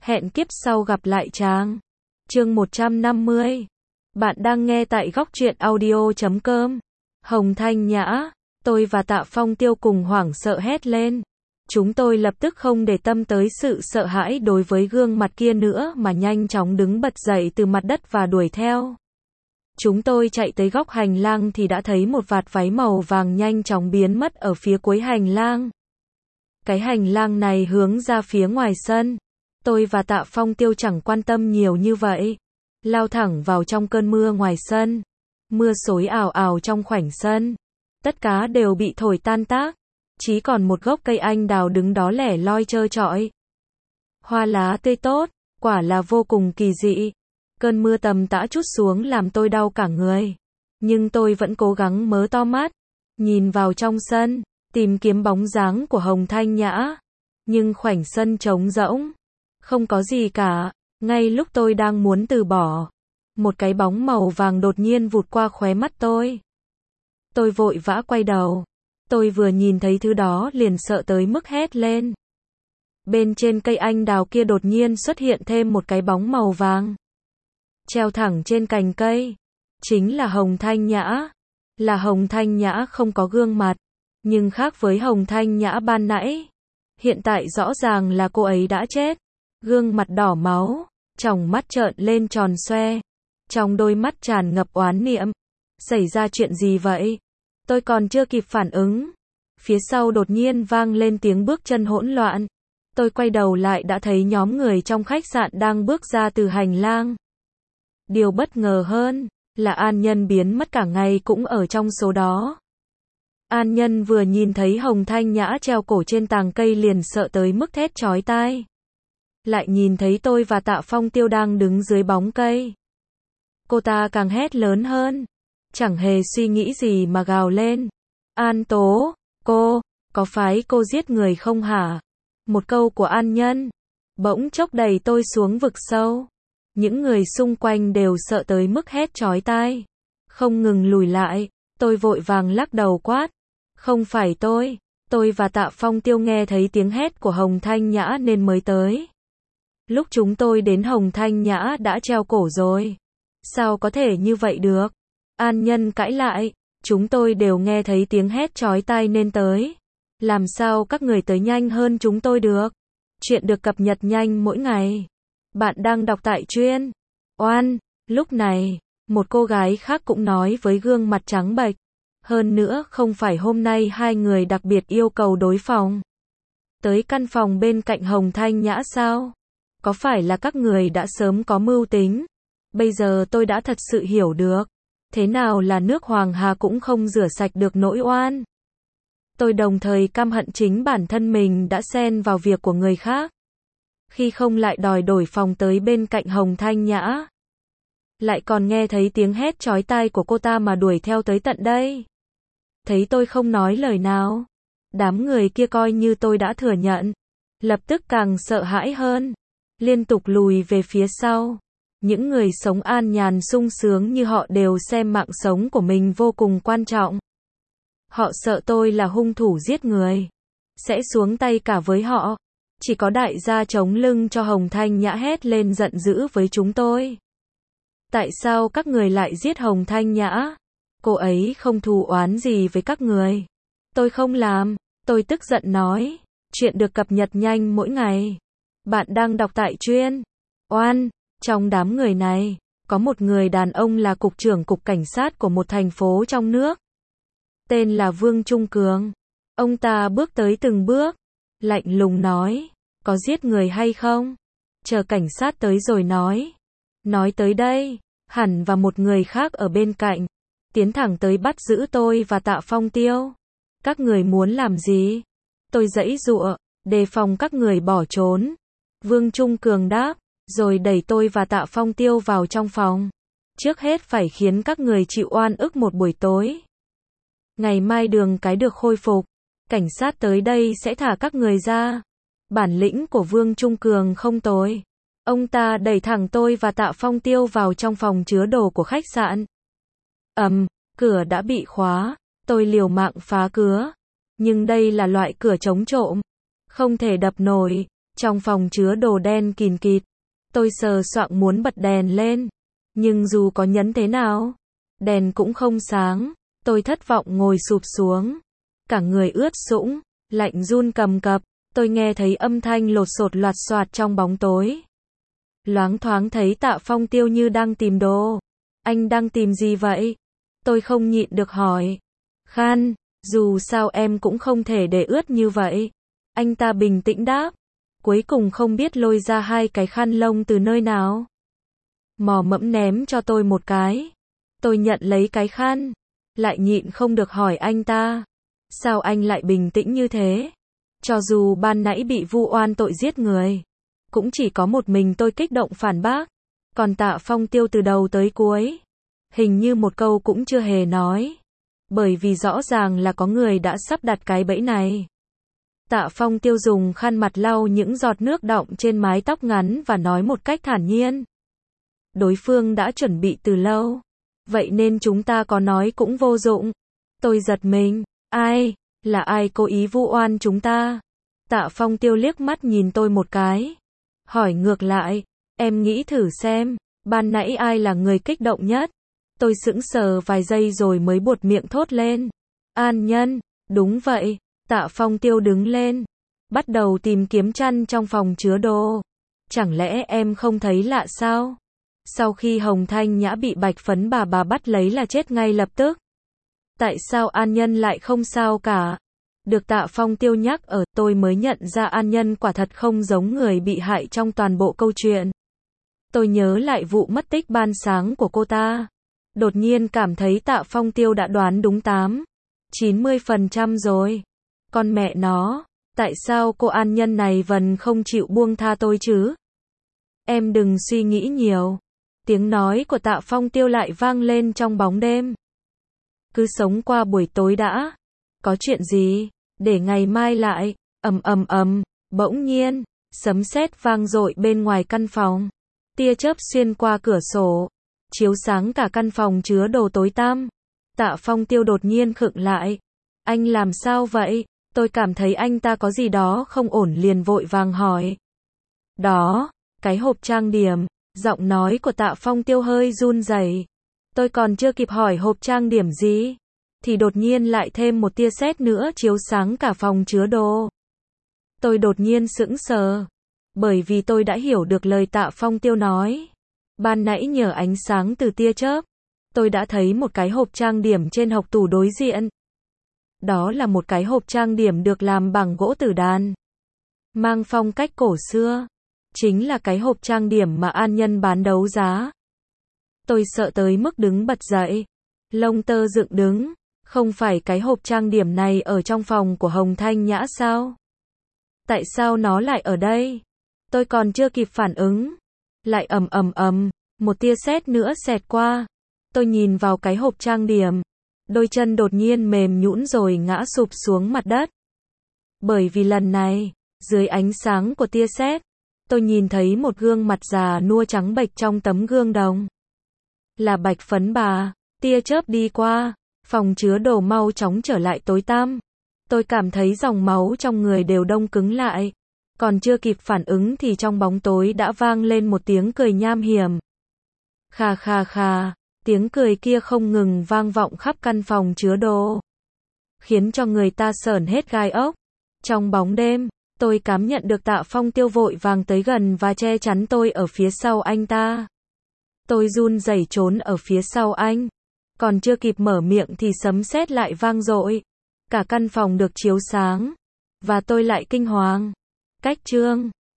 Hẹn kiếp sau gặp lại chàng. Chương 150. Bạn đang nghe tại góc truyện audio.com. Hồng Thanh Nhã, tôi và Tạ Phong Tiêu cùng hoảng sợ hét lên. Chúng tôi lập tức không để tâm tới sự sợ hãi đối với gương mặt kia nữa mà nhanh chóng đứng bật dậy từ mặt đất và đuổi theo. Chúng tôi chạy tới góc hành lang thì đã thấy một vạt váy màu vàng nhanh chóng biến mất ở phía cuối hành lang. Cái hành lang này hướng ra phía ngoài sân. Tôi và Tạ Phong Tiêu chẳng quan tâm nhiều như vậy. Lao thẳng vào trong cơn mưa ngoài sân. Mưa xối ào ào trong khoảnh sân. Tất cả đều bị thổi tan tác. Chỉ còn một gốc cây anh đào đứng đó lẻ loi trơ trọi. Hoa lá tươi tốt, quả là vô cùng kỳ dị. Cơn mưa tầm tã trút xuống làm tôi đau cả người. Nhưng tôi vẫn cố gắng mớ to mắt. Nhìn vào trong sân, tìm kiếm bóng dáng của Hồng Thanh Nhã. Nhưng khoảnh sân trống rỗng. Không có gì cả. Ngay lúc tôi đang muốn từ bỏ, một cái bóng màu vàng đột nhiên vụt qua khóe mắt tôi. Tôi vội vã quay đầu. Tôi vừa nhìn thấy thứ đó liền sợ tới mức hét lên. Bên trên cây anh đào kia đột nhiên xuất hiện thêm một cái bóng màu vàng. Treo thẳng trên cành cây. Chính là Hồng Thanh Nhã. Là Hồng Thanh Nhã không có gương mặt. Nhưng khác với Hồng Thanh Nhã ban nãy. Hiện tại rõ ràng là cô ấy đã chết. Gương mặt đỏ máu. Tròng mắt trợn lên tròn xoe. Trong đôi mắt tràn ngập oán niệm. Xảy ra chuyện gì vậy? Tôi còn chưa kịp phản ứng. Phía sau đột nhiên vang lên tiếng bước chân hỗn loạn. Tôi quay đầu lại đã thấy nhóm người trong khách sạn đang bước ra từ hành lang. Điều bất ngờ hơn là An Nhân biến mất cả ngày cũng ở trong số đó. An Nhân vừa nhìn thấy Hồng Thanh Nhã treo cổ trên tàng cây liền sợ tới mức thét chói tai. Lại nhìn thấy tôi và Tạ Phong Tiêu đang đứng dưới bóng cây. Cô ta càng hét lớn hơn. Chẳng hề suy nghĩ gì mà gào lên. An Tố, cô, có phải cô giết người không hả? Một câu của An Nhân bỗng chốc đẩy tôi xuống vực sâu. Những người xung quanh đều sợ tới mức hét chói tai. Không ngừng lùi lại. Tôi vội vàng lắc đầu quát. Không phải tôi. Tôi và Tạ Phong Tiêu nghe thấy tiếng hét của Hồng Thanh Nhã nên mới tới. Lúc chúng tôi đến Hồng Thanh Nhã đã treo cổ rồi. Sao có thể như vậy được? An Nhân cãi lại. Chúng tôi đều nghe thấy tiếng hét chói tai nên tới. Làm sao các người tới nhanh hơn chúng tôi được? Chuyện được cập nhật nhanh mỗi ngày. Bạn đang đọc tại truyện Oan. Lúc này, một cô gái khác cũng nói với gương mặt trắng bệch. Hơn nữa không phải hôm nay hai người đặc biệt yêu cầu đối phòng. Tới căn phòng bên cạnh Hồng Thanh Nhã sao? Có phải là các người đã sớm có mưu tính? Bây giờ tôi đã thật sự hiểu được. Thế nào là nước Hoàng Hà cũng không rửa sạch được nỗi oan. Tôi đồng thời căm hận chính bản thân mình đã xen vào việc của người khác. Khi không lại đòi đổi phòng tới bên cạnh Hồng Thanh Nhã. Lại còn nghe thấy tiếng hét chói tai của cô ta mà đuổi theo tới tận đây. Thấy tôi không nói lời nào. Đám người kia coi như tôi đã thừa nhận. Lập tức càng sợ hãi hơn. Liên tục lùi về phía sau. Những người sống an nhàn sung sướng như họ đều xem mạng sống của mình vô cùng quan trọng. Họ sợ tôi là hung thủ giết người. Sẽ xuống tay cả với họ. Chỉ có đại gia chống lưng cho Hồng Thanh Nhã hét lên giận dữ với chúng tôi. Tại sao các người lại giết Hồng Thanh Nhã? Cô ấy không thù oán gì với các người. Tôi không làm. Tôi tức giận nói. Chuyện được cập nhật nhanh mỗi ngày. Bạn đang đọc tại truyện Oan. Trong đám người này, có một người đàn ông là cục trưởng cục cảnh sát của một thành phố trong nước. Tên là Vương Trung Cường. Ông ta bước tới từng bước. Lạnh lùng nói. Có giết người hay không? Chờ cảnh sát tới rồi nói. Nói tới đây, hẳn và một người khác ở bên cạnh. Tiến thẳng tới bắt giữ tôi và Tạ Phong Tiêu. Các người muốn làm gì? Tôi giãy giụa, đề phòng các người bỏ trốn. Vương Trung Cường đáp. Rồi đẩy tôi và Tạ Phong Tiêu vào trong phòng. Trước hết phải khiến các người chịu oan ức một buổi tối. Ngày mai đường cái được khôi phục. Cảnh sát tới đây sẽ thả các người ra. Bản lĩnh của Vương Trung Cường không tồi. Ông ta đẩy thẳng tôi và Tạ Phong Tiêu vào trong phòng chứa đồ của khách sạn. Cửa đã bị khóa. Tôi liều mạng phá cửa. Nhưng đây là loại cửa chống trộm. Không thể đập nổi. Trong phòng chứa đồ đen kìn kịt. Tôi sờ soạng muốn bật đèn lên. Nhưng dù có nhấn thế nào, đèn cũng không sáng. Tôi thất vọng ngồi sụp xuống. Cả người ướt sũng, lạnh run cầm cập. Tôi nghe thấy âm thanh lột xột loạt xoạt trong bóng tối. Loáng thoáng thấy Tạ Phong Tiêu như đang tìm đồ. Anh đang tìm gì vậy? Tôi không nhịn được hỏi. Khăn, dù sao em cũng không thể để ướt như vậy. Anh ta bình tĩnh đáp. Cuối cùng không biết lôi ra 2 cái khăn lông từ nơi nào. Mò mẫm ném cho tôi một cái. Tôi nhận lấy cái khăn. Lại nhịn không được hỏi anh ta. Sao anh lại bình tĩnh như thế? Cho dù ban nãy bị vu oan tội giết người. Cũng chỉ có một mình tôi kích động phản bác. Còn Tạ Phong Tiêu từ đầu tới cuối. Hình như một câu cũng chưa hề nói. Bởi vì rõ ràng là có người đã sắp đặt cái bẫy này. Tạ Phong Tiêu dùng khăn mặt lau những giọt nước đọng trên mái tóc ngắn và nói một cách thản nhiên. Đối phương đã chuẩn bị từ lâu. Vậy nên chúng ta có nói cũng vô dụng. Tôi giật mình. Ai? Là ai cố ý vu oan chúng ta? Tạ Phong Tiêu liếc mắt nhìn tôi một cái. Hỏi ngược lại. Em nghĩ thử xem. Ban nãy ai là người kích động nhất? Tôi sững sờ vài giây rồi mới buột miệng thốt lên. An Nhân. Đúng vậy. Tạ Phong Tiêu đứng lên. Bắt đầu tìm kiếm chăn trong phòng chứa đồ. Chẳng lẽ em không thấy lạ sao? Sau khi Hồng Thanh Nhã bị Bạch Phấn bà bắt lấy là chết ngay lập tức. Tại sao An Nhân lại không sao cả? Được Tạ Phong Tiêu nhắc ở, tôi mới nhận ra An Nhân quả thật không giống người bị hại trong toàn bộ câu chuyện. Tôi nhớ lại vụ mất tích ban sáng của cô ta. Đột nhiên cảm thấy Tạ Phong Tiêu đã đoán đúng 80% rồi. Con mẹ nó, tại sao cô An Nhân này vẫn không chịu buông tha tôi chứ? Em đừng suy nghĩ nhiều. Tiếng nói của Tạ Phong Tiêu lại vang lên trong bóng đêm. Cứ sống qua buổi tối đã. Có chuyện gì? Để ngày mai lại. Bỗng nhiên, sấm sét vang dội bên ngoài căn phòng. Tia chớp xuyên qua cửa sổ, chiếu sáng cả căn phòng chứa đồ tối tăm. Tạ Phong Tiêu đột nhiên khựng lại. Anh làm sao vậy? Tôi cảm thấy anh ta có gì đó không ổn liền vội vàng hỏi. Đó, cái hộp trang điểm. Giọng nói của Tạ Phong Tiêu hơi run rẩy. Tôi còn chưa kịp hỏi hộp trang điểm gì, thì đột nhiên lại thêm một tia sét nữa chiếu sáng cả phòng chứa đồ. Tôi đột nhiên sững sờ, bởi vì tôi đã hiểu được lời Tạ Phong Tiêu nói. Ban nãy nhờ ánh sáng từ tia chớp, tôi đã thấy một cái hộp trang điểm trên hộc tủ đối diện. Đó là một cái hộp trang điểm được làm bằng gỗ tử đàn, mang phong cách cổ xưa. Chính là cái hộp trang điểm mà An Nhân bán đấu giá. Tôi sợ tới mức đứng bật dậy, lông tơ dựng đứng. Không phải cái hộp trang điểm này ở trong phòng của Hồng Thanh Nhã sao? Tại sao nó lại ở đây? Tôi còn chưa kịp phản ứng. Lại một tia sét nữa xẹt qua. Tôi nhìn vào cái hộp trang điểm. Đôi chân đột nhiên mềm nhũn rồi ngã sụp xuống mặt đất. Bởi vì lần này, dưới ánh sáng của tia sét, tôi nhìn thấy một gương mặt già nua trắng bệch trong tấm gương đồng. Là Bạch Phấn bà. Tia chớp đi qua, phòng chứa đồ mau chóng trở lại tối tăm. Tôi cảm thấy dòng máu trong người đều đông cứng lại. Còn chưa kịp phản ứng thì trong bóng tối đã vang lên một tiếng cười nham hiểm. Khà khà khà, tiếng cười kia không ngừng vang vọng khắp căn phòng chứa đồ, khiến cho người ta sởn hết gai ốc. Trong bóng đêm, tôi cảm nhận được Tạ Phong Tiêu vội vàng tới gần và che chắn tôi ở phía sau anh ta. Tôi run rẩy trốn ở phía sau anh. Còn chưa kịp mở miệng thì sấm sét lại vang dội. Cả căn phòng được chiếu sáng. Và tôi lại kinh hoàng. Cách chương